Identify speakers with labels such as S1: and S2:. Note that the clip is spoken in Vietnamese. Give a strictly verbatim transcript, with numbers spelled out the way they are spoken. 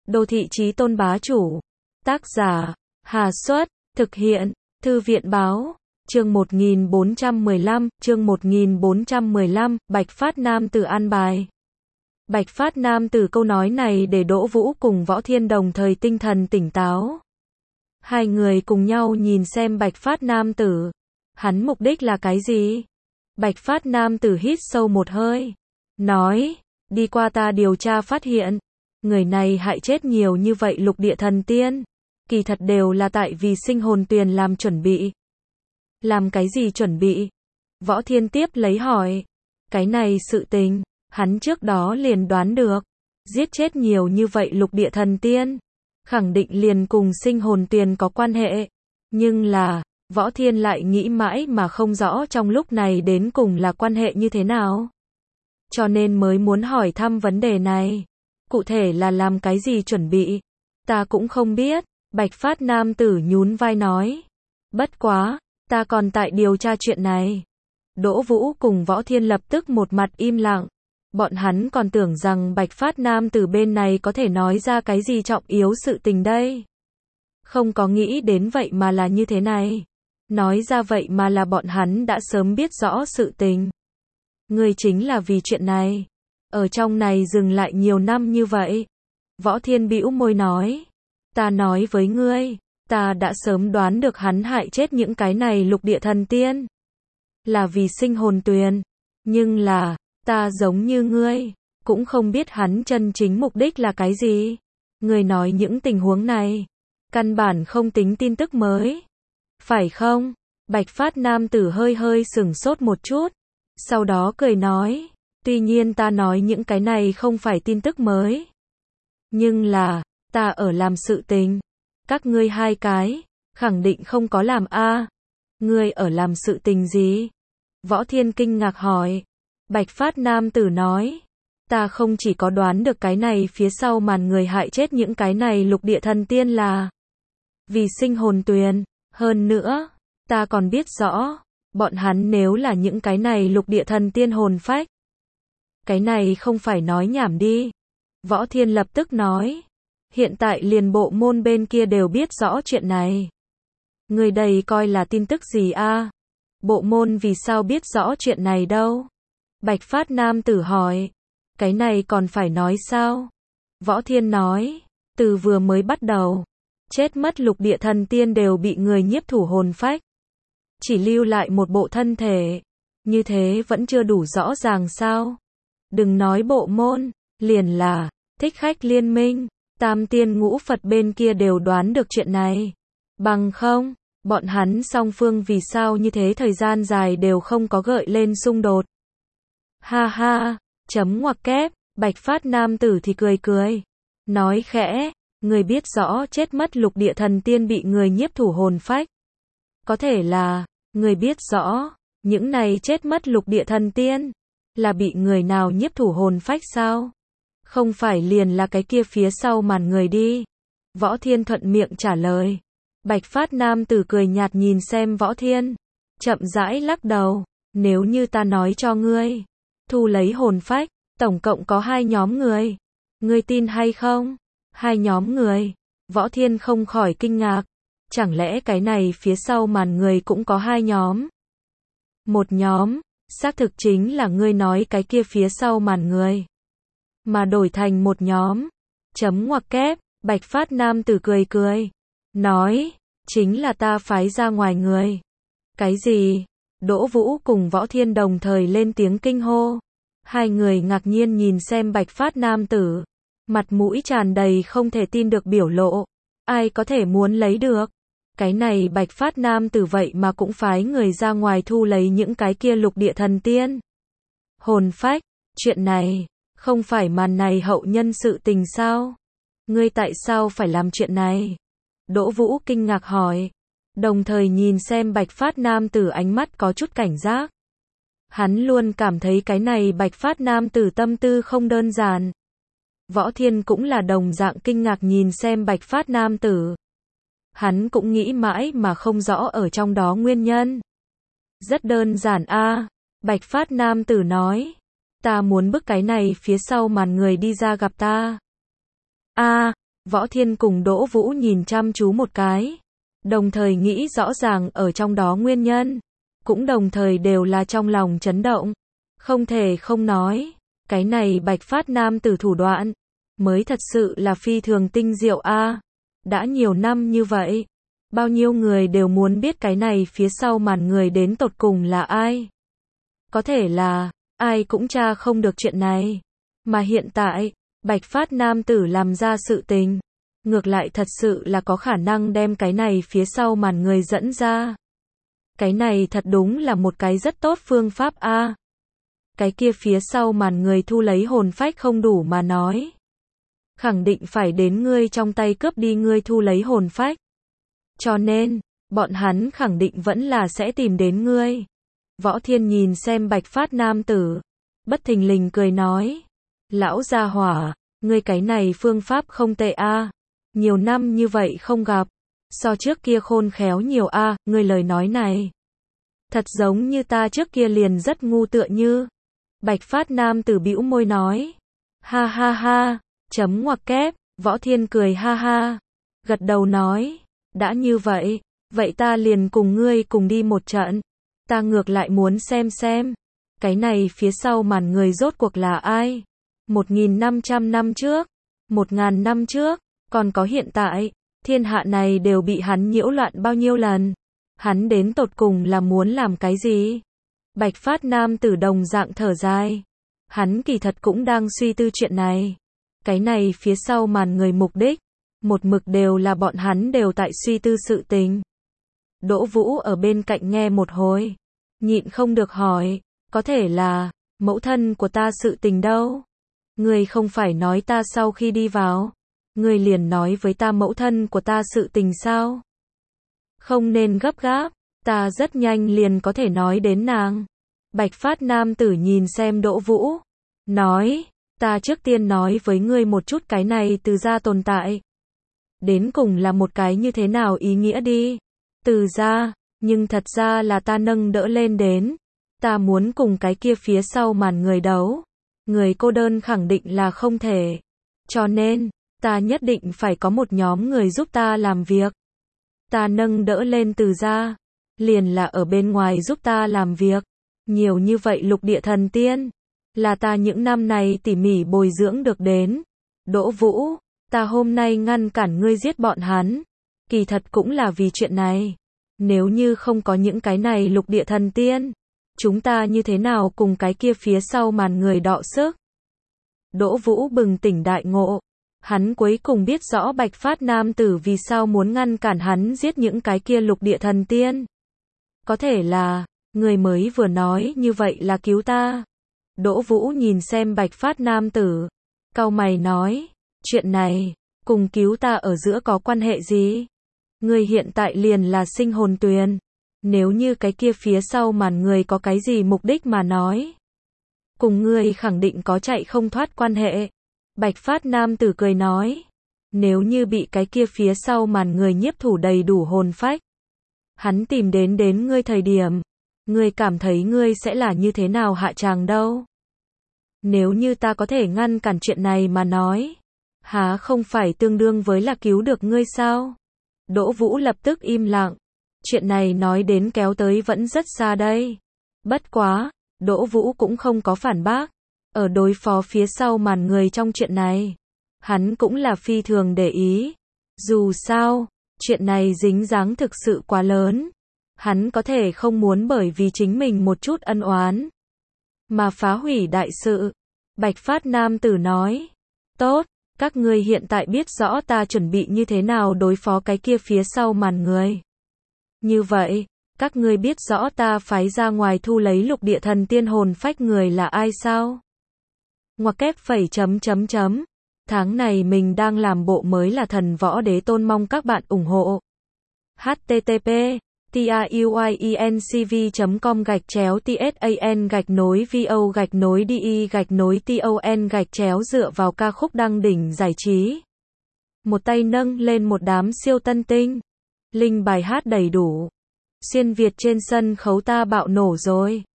S1: Đô thị chí tôn bá chủ. Tác giả, Hà Xuất, thực hiện, Thư viện Báo. Chương một nghìn bốn trăm mười lăm, chương một nghìn bốn trăm mười lăm, Bạch Phát Nam Tử an bài. Bạch Phát Nam Tử câu nói này để Đỗ Vũ cùng Võ Thiên đồng thời tinh thần tỉnh táo. Hai người cùng nhau nhìn xem Bạch Phát Nam Tử. Hắn mục đích là cái gì? Bạch Phát Nam Tử hít sâu một hơi. Nói, đi qua ta điều tra phát hiện. Người này hại chết nhiều như vậy lục địa thần tiên. Kỳ thật đều là tại vì sinh hồn tuyền làm chuẩn bị. Làm cái gì chuẩn bị? Võ Thiên tiếp lấy hỏi. Cái này sự tình, hắn trước đó liền đoán được. Giết chết nhiều như vậy lục địa thần tiên. Khẳng định liền cùng sinh hồn tuyền có quan hệ. Nhưng là, Võ Thiên lại nghĩ mãi mà không rõ trong lúc này đến cùng là quan hệ như thế nào. Cho nên mới muốn hỏi thăm vấn đề này. Cụ thể là làm cái gì chuẩn bị? Ta cũng không biết. Bạch Phát Nam Tử nhún vai nói. Bất quá, ta còn tại điều tra chuyện này. Đỗ Vũ cùng Võ Thiên lập tức một mặt im lặng. Bọn hắn còn tưởng rằng Bạch Phát Nam Tử bên này có thể nói ra cái gì trọng yếu sự tình đây. Không có nghĩ đến vậy mà là như thế này. Nói ra vậy mà là bọn hắn đã sớm biết rõ sự tình. Ngươi chính là vì chuyện này. Ở trong này dừng lại nhiều năm như vậy. Võ Thiên bĩu môi nói. Ta nói với ngươi, ta đã sớm đoán được hắn hại chết những cái này lục địa thần tiên. Là vì sinh hồn tuyền. Nhưng là, ta giống như ngươi, cũng không biết hắn chân chính mục đích là cái gì. Ngươi nói những tình huống này, căn bản không tính tin tức mới. Phải không? Bạch Phát Nam Tử hơi hơi sửng sốt một chút. Sau đó cười nói, tuy nhiên ta nói những cái này không phải tin tức mới. Nhưng là, ta ở làm sự tình. Các ngươi hai cái, khẳng định không có làm a. Ngươi ở làm sự tình gì? Võ Thiên kinh ngạc hỏi. Bạch Phát Nam Tử nói. Ta không chỉ có đoán được cái này phía sau màn người hại chết những cái này lục địa thần tiên là vì sinh hồn tuyền. Hơn nữa, ta còn biết rõ, bọn hắn nếu là những cái này lục địa thần tiên hồn phách. Cái này không phải nói nhảm đi. Võ Thiên lập tức nói. Hiện tại liền bộ môn bên kia đều biết rõ chuyện này. Người đây coi là tin tức gì a? Bộ môn vì sao biết rõ chuyện này đâu? Bạch Phát Nam Tử hỏi. Cái này còn phải nói sao? Võ Thiên nói. Từ vừa mới bắt đầu, chết mất lục địa thần tiên đều bị người nhiếp thủ hồn phách. Chỉ lưu lại một bộ thân thể. Như thế vẫn chưa đủ rõ ràng sao? Đừng nói bộ môn, liền là Thích Khách Liên Minh, Tam Tiên Ngũ Phật bên kia đều đoán được chuyện này. Bằng không, bọn hắn song phương vì sao như thế thời gian dài đều không có gợi lên xung đột. Ha ha, chấm ngoặc kép, Bạch Phát Nam Tử thì cười cười. Nói khẽ, người biết rõ chết mất lục địa thần tiên bị người nhiếp thủ hồn phách. Có thể là, người biết rõ, những này chết mất lục địa thần tiên, là bị người nào nhiếp thủ hồn phách sao? Không phải liền là cái kia phía sau màn người đi. Võ Thiên thuận miệng trả lời. Bạch Phát Nam Tử cười nhạt nhìn xem Võ Thiên. Chậm rãi lắc đầu. Nếu như ta nói cho ngươi, thu lấy hồn phách, tổng cộng có hai nhóm người. Ngươi tin hay không? Hai nhóm người. Võ Thiên không khỏi kinh ngạc. Chẳng lẽ cái này phía sau màn người cũng có hai nhóm? Một nhóm, xác thực chính là ngươi nói cái kia phía sau màn người. Mà đổi thành một nhóm. Chấm ngoặc kép, Bạch Phát Nam Tử cười cười. Nói, chính là ta phái ra ngoài người. Cái gì? Đỗ Vũ cùng Võ Thiên đồng thời lên tiếng kinh hô. Hai người ngạc nhiên nhìn xem Bạch Phát Nam Tử. Mặt mũi tràn đầy không thể tin được biểu lộ. Ai có thể muốn lấy được? Cái này Bạch Phát Nam Tử vậy mà cũng phái người ra ngoài thu lấy những cái kia lục địa thần tiên. Hồn phách, chuyện này, không phải màn này hậu nhân sự tình sao? Ngươi tại sao phải làm chuyện này? Đỗ Vũ kinh ngạc hỏi. Đồng thời nhìn xem Bạch Phát Nam Tử ánh mắt có chút cảnh giác. Hắn luôn cảm thấy cái này Bạch Phát Nam Tử tâm tư không đơn giản. Võ Thiên cũng là đồng dạng kinh ngạc nhìn xem Bạch Phát Nam Tử. Hắn cũng nghĩ mãi mà không rõ ở trong đó nguyên nhân. Rất đơn giản a, Bạch Phát Nam Tử nói. Ta muốn bức cái này phía sau màn người đi ra gặp ta. A, Võ Thiên cùng Đỗ Vũ nhìn chăm chú một cái, đồng thời nghĩ rõ ràng ở trong đó nguyên nhân, cũng đồng thời đều là trong lòng chấn động. Không thể không nói, cái này Bạch Phát nam tử thủ đoạn, mới thật sự là phi thường tinh diệu a. Đã nhiều năm như vậy, bao nhiêu người đều muốn biết cái này phía sau màn người đến tột cùng là ai. Có thể là, ai cũng tra không được chuyện này. Mà hiện tại, Bạch Phát nam tử làm ra sự tình, ngược lại thật sự là có khả năng đem cái này phía sau màn người dẫn ra. Cái này thật đúng là một cái rất tốt phương pháp a. Cái kia phía sau màn người thu lấy hồn phách không đủ mà nói, khẳng định phải đến ngươi trong tay cướp đi ngươi thu lấy hồn phách. Cho nên, bọn hắn khẳng định vẫn là sẽ tìm đến ngươi. Võ Thiên nhìn xem Bạch Phát nam tử, bất thình lình cười nói, lão gia hỏa, ngươi cái này phương pháp không tệ a. Nhiều năm như vậy không gặp, so trước kia khôn khéo nhiều a, ngươi lời nói này thật giống như ta trước kia liền rất ngu tựa như. Bạch Phát nam tử bĩu môi nói, ha ha ha, chấm ngoặc kép. Võ Thiên cười ha ha, gật đầu nói, đã như vậy, vậy ta liền cùng ngươi cùng đi một trận. Ta ngược lại muốn xem xem, cái này phía sau màn người rốt cuộc là ai? Một nghìn năm trăm năm trước, một ngàn năm trước, còn có hiện tại, thiên hạ này đều bị hắn nhiễu loạn bao nhiêu lần. Hắn đến tột cùng là muốn làm cái gì? Bạch Phát nam tử đồng dạng thở dài. Hắn kỳ thật cũng đang suy tư chuyện này. Cái này phía sau màn người mục đích, một mực đều là bọn hắn đều tại suy tư sự tình. Đỗ Vũ ở bên cạnh nghe một hồi, nhịn không được hỏi, có thể là, mẫu thân của ta sự tình đâu? Ngươi không phải nói ta sau khi đi vào, ngươi liền nói với ta mẫu thân của ta sự tình sao? Không nên gấp gáp, ta rất nhanh liền có thể nói đến nàng. Bạch Phát nam tử nhìn xem Đỗ Vũ, nói, ta trước tiên nói với ngươi một chút cái này từ gia tồn tại. Đến cùng là một cái như thế nào ý nghĩa đi. Từ gia, nhưng thật ra là ta nâng đỡ lên đến. Ta muốn cùng cái kia phía sau màn người đấu. Người cô đơn khẳng định là không thể. Cho nên, ta nhất định phải có một nhóm người giúp ta làm việc. Ta nâng đỡ lên từ gia, liền là ở bên ngoài giúp ta làm việc. Nhiều như vậy lục địa thần tiên, là ta những năm này tỉ mỉ bồi dưỡng được đến. Đỗ Vũ, ta hôm nay ngăn cản ngươi giết bọn hắn, kỳ thật cũng là vì chuyện này. Nếu như không có những cái này lục địa thần tiên, chúng ta như thế nào cùng cái kia phía sau màn người đọ sức? Đỗ Vũ bừng tỉnh đại ngộ. Hắn cuối cùng biết rõ Bạch Phát nam tử vì sao muốn ngăn cản hắn giết những cái kia lục địa thần tiên. Có thể là, người mới vừa nói như vậy là cứu ta. Đỗ Vũ nhìn xem Bạch Phát nam tử, cau mày nói, chuyện này, cùng cứu ta ở giữa có quan hệ gì? Ngươi hiện tại liền là sinh hồn tuyền. Nếu như cái kia phía sau màn người có cái gì mục đích mà nói, cùng ngươi khẳng định có chạy không thoát quan hệ. Bạch Phát nam tử cười nói, nếu như bị cái kia phía sau màn người nhiếp thủ đầy đủ hồn phách, hắn tìm đến đến ngươi thời điểm, ngươi cảm thấy ngươi sẽ là như thế nào hạ tràng đâu? Nếu như ta có thể ngăn cản chuyện này mà nói, há không phải tương đương với là cứu được ngươi sao? Đỗ Vũ lập tức im lặng. Chuyện này nói đến kéo tới vẫn rất xa đây. Bất quá, Đỗ Vũ cũng không có phản bác. Ở đối phó phía sau màn người trong chuyện này, hắn cũng là phi thường để ý. Dù sao, chuyện này dính dáng thực sự quá lớn. Hắn có thể không muốn bởi vì chính mình một chút ân oán mà phá hủy đại sự. Bạch Phát nam tử nói, tốt, các ngươi hiện tại biết rõ ta chuẩn bị như thế nào đối phó cái kia phía sau màn người. Như vậy, các ngươi biết rõ ta phái ra ngoài thu lấy lục địa thần tiên hồn phách người là ai sao? Ngoặc kép phẩy chấm chấm chấm. Tháng này mình đang làm bộ mới là Thần Võ Đế Tôn, mong các bạn ủng hộ. H T T P TIUYENCV chấm com gạch chéo TSAN gạch nối VO gạch nối DE gạch nối TON gạch chéo dựa vào ca khúc đăng đỉnh giải trí. Một tay nâng lên một đám siêu tân tinh. Linh bài hát đầy đủ. Xuyên Việt trên sân khấu ta bạo nổ rồi.